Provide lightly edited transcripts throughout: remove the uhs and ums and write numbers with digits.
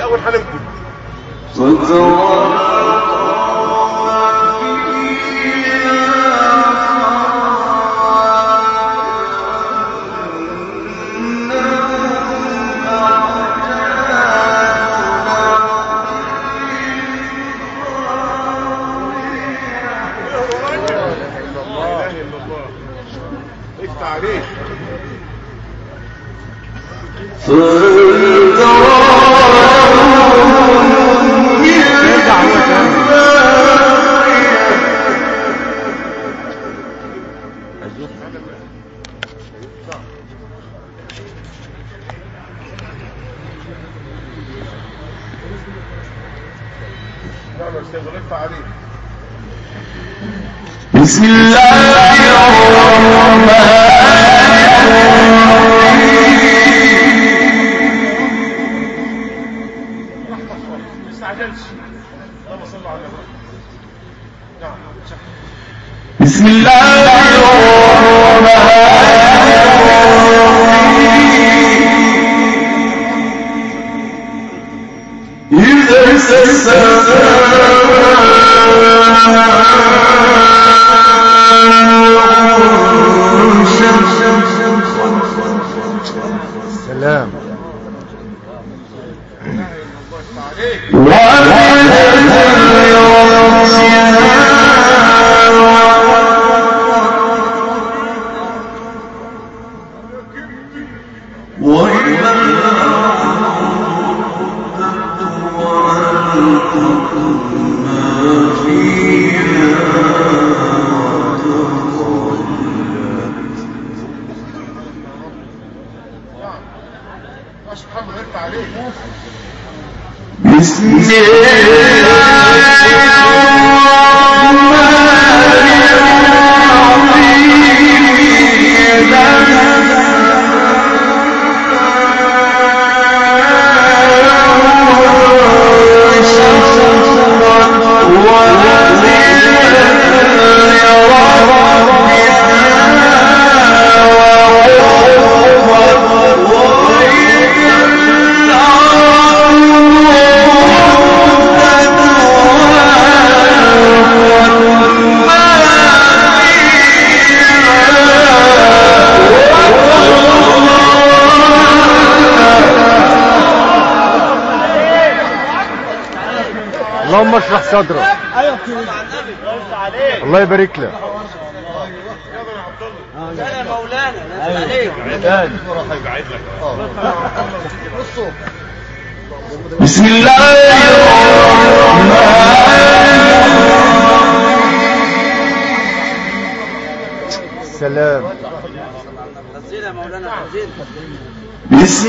الاول هنمكن بسم الله الرحمن بسم الله الرحمن إذا سلام بسم اللهم اشرح صدرك. الله يبارك لك. يا مولانا عليك بسم الله الرحمن سلام. يا مولانا بسم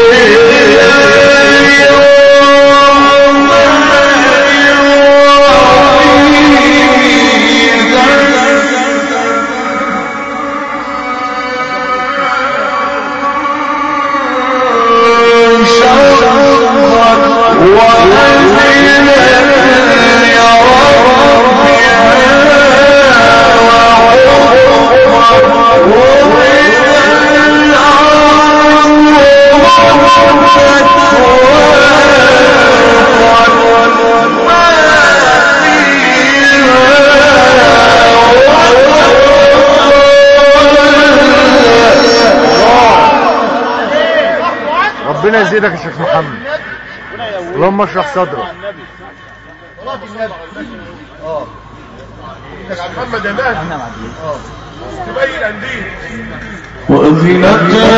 الله ربنا يزيدك يا شيخ محمد. اللهم اشرح صدرك. محمد يا مهدي تبين قنديل وأذنت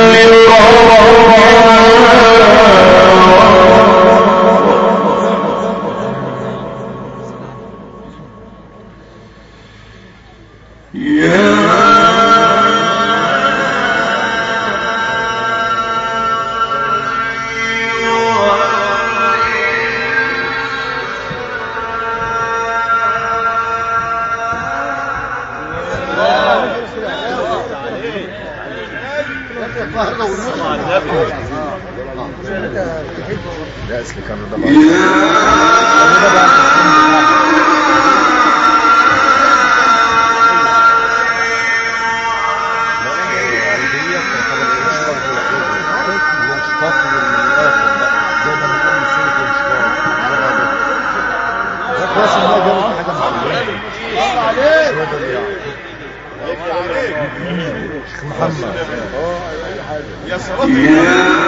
لا اصل كانوا ده بقى زي ما بنقول محمد يا صلاة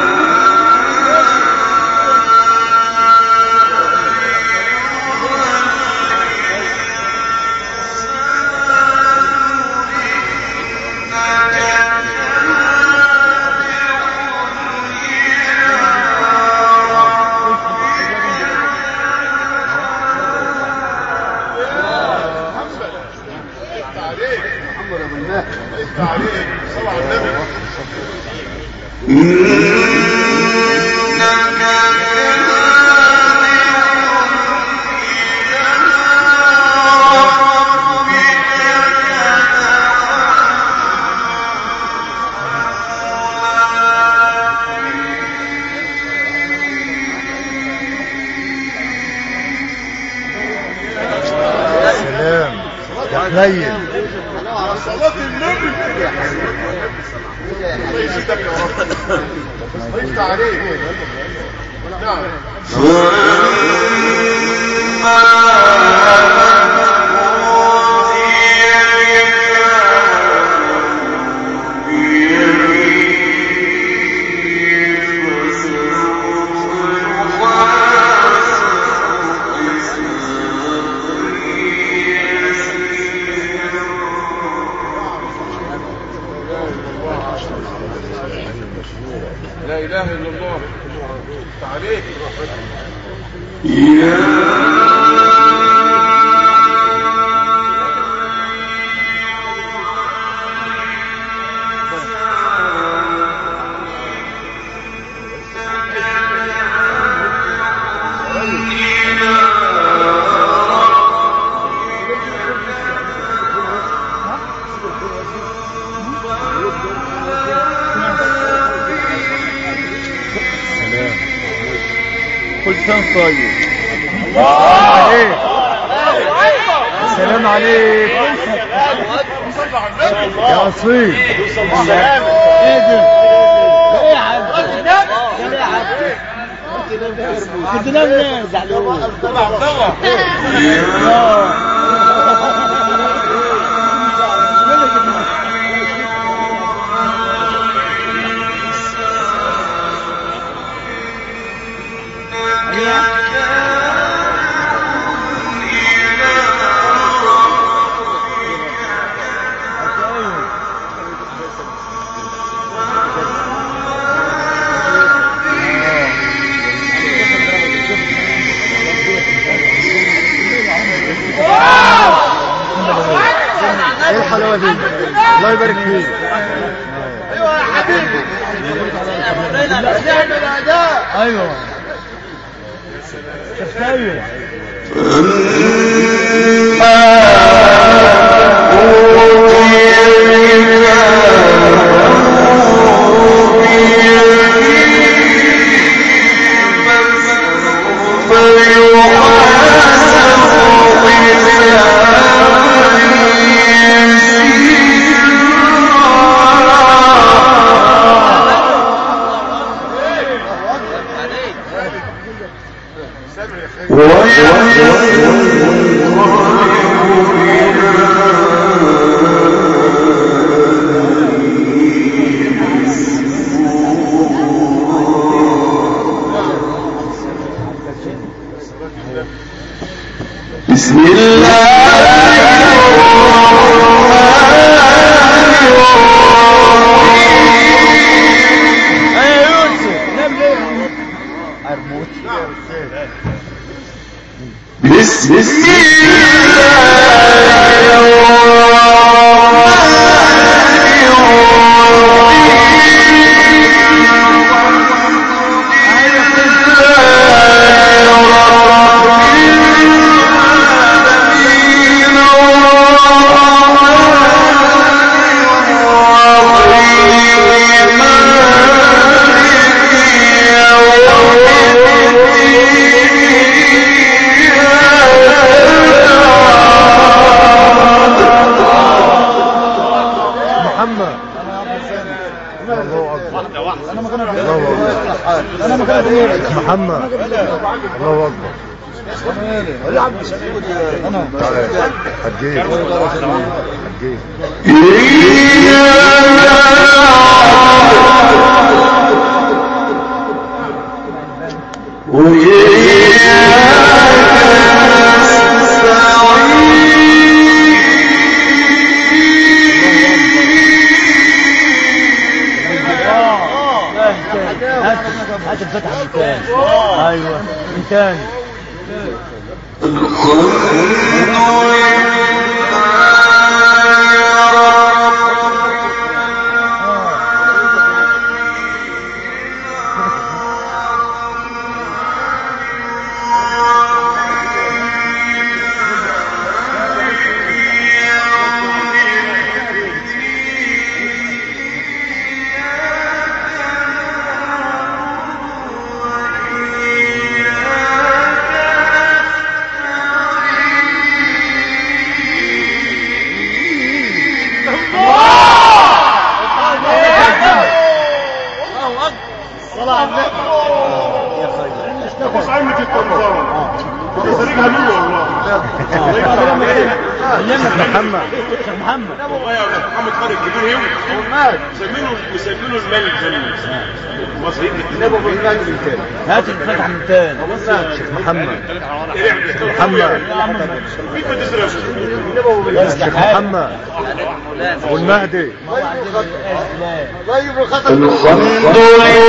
قليل صلاة النبي الله يزيدك يا رب ضيفت عليك نعم لا إله إلا الله تعاليك كل سنة طيب. السلام عليك يا أصيل. ايه ده؟ ايه يا عم؟ ايه يا عم؟ كنت نام زعلان. ايه الحلاوه دي؟ الله يبارك فيك. ايوه يا حبيبي. نعمل اداء. ايوه تستاهل. بسم الله محمد. الله اكبر. يا عم انا حجيت هات الفتحة من تاني. ايوه من تاني. هات الفتحة من تاني. شيخ محمد شيخ محمد شيخ محمد والمهدي الحمد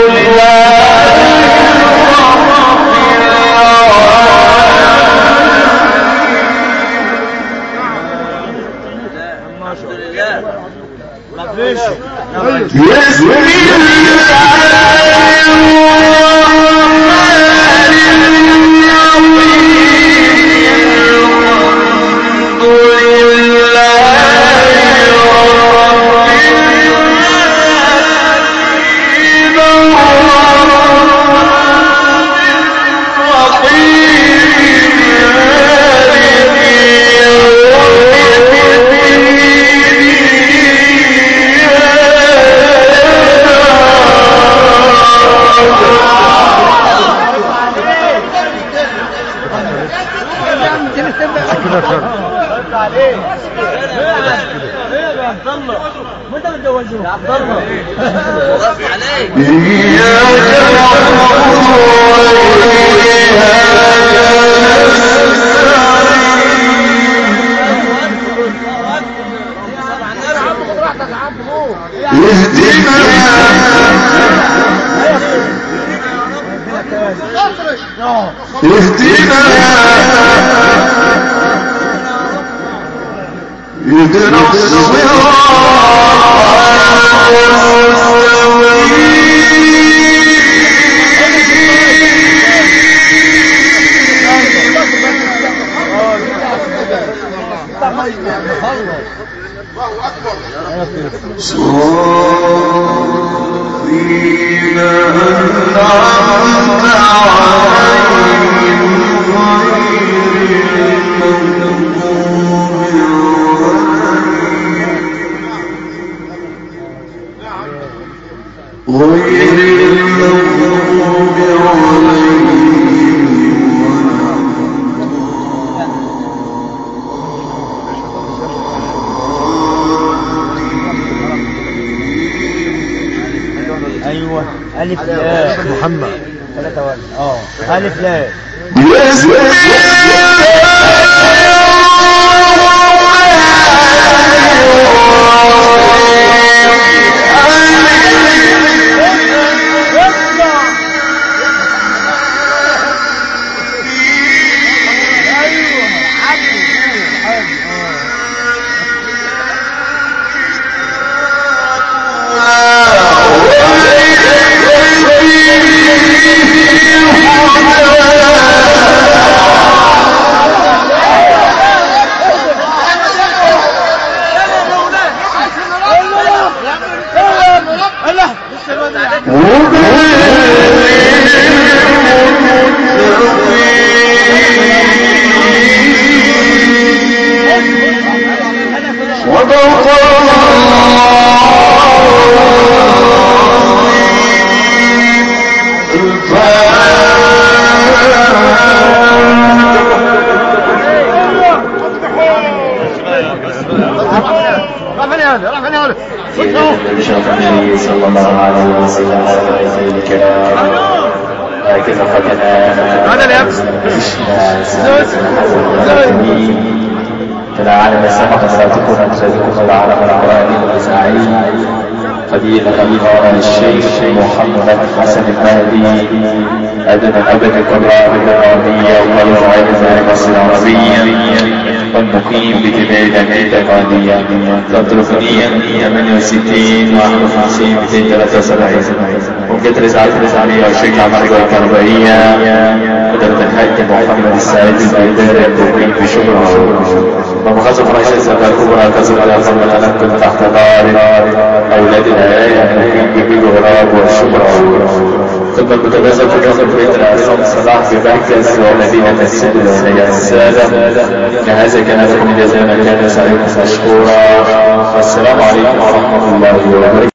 ألف لام محمد 3 1 ألف لام الفاتحة الكرام هكذا فتنا أنا اللي أمس تلعلم سبق صلاتكم أمثالكم العالم العراني والسعيد فضيلة القارئ الشيخ محمد حسن المهدي أدنى أبدا كبرى بالعربية وطلع علم مصر العربية والمقيم بجبال الاعتقادية تطرفنيا 68 51 273 وقدر رسالة الرسالية والشيخ عمرو الكربائية قدرة الحاج محمد السعيد البيداري المقيم بشبرا ومخصص رئيس السفر الكبرى تصل على فرم الألم تحت دار أولاد الآية المقيم بجبرا والشبرا ثم المتبسط كسر بيت العصام الصلاح في مركز والذين تسدوا العناية السادة كهذا كان لكم جزاء ما كان سعيكم مشكورا والسلام عليكم ورحمة الله وبركاته.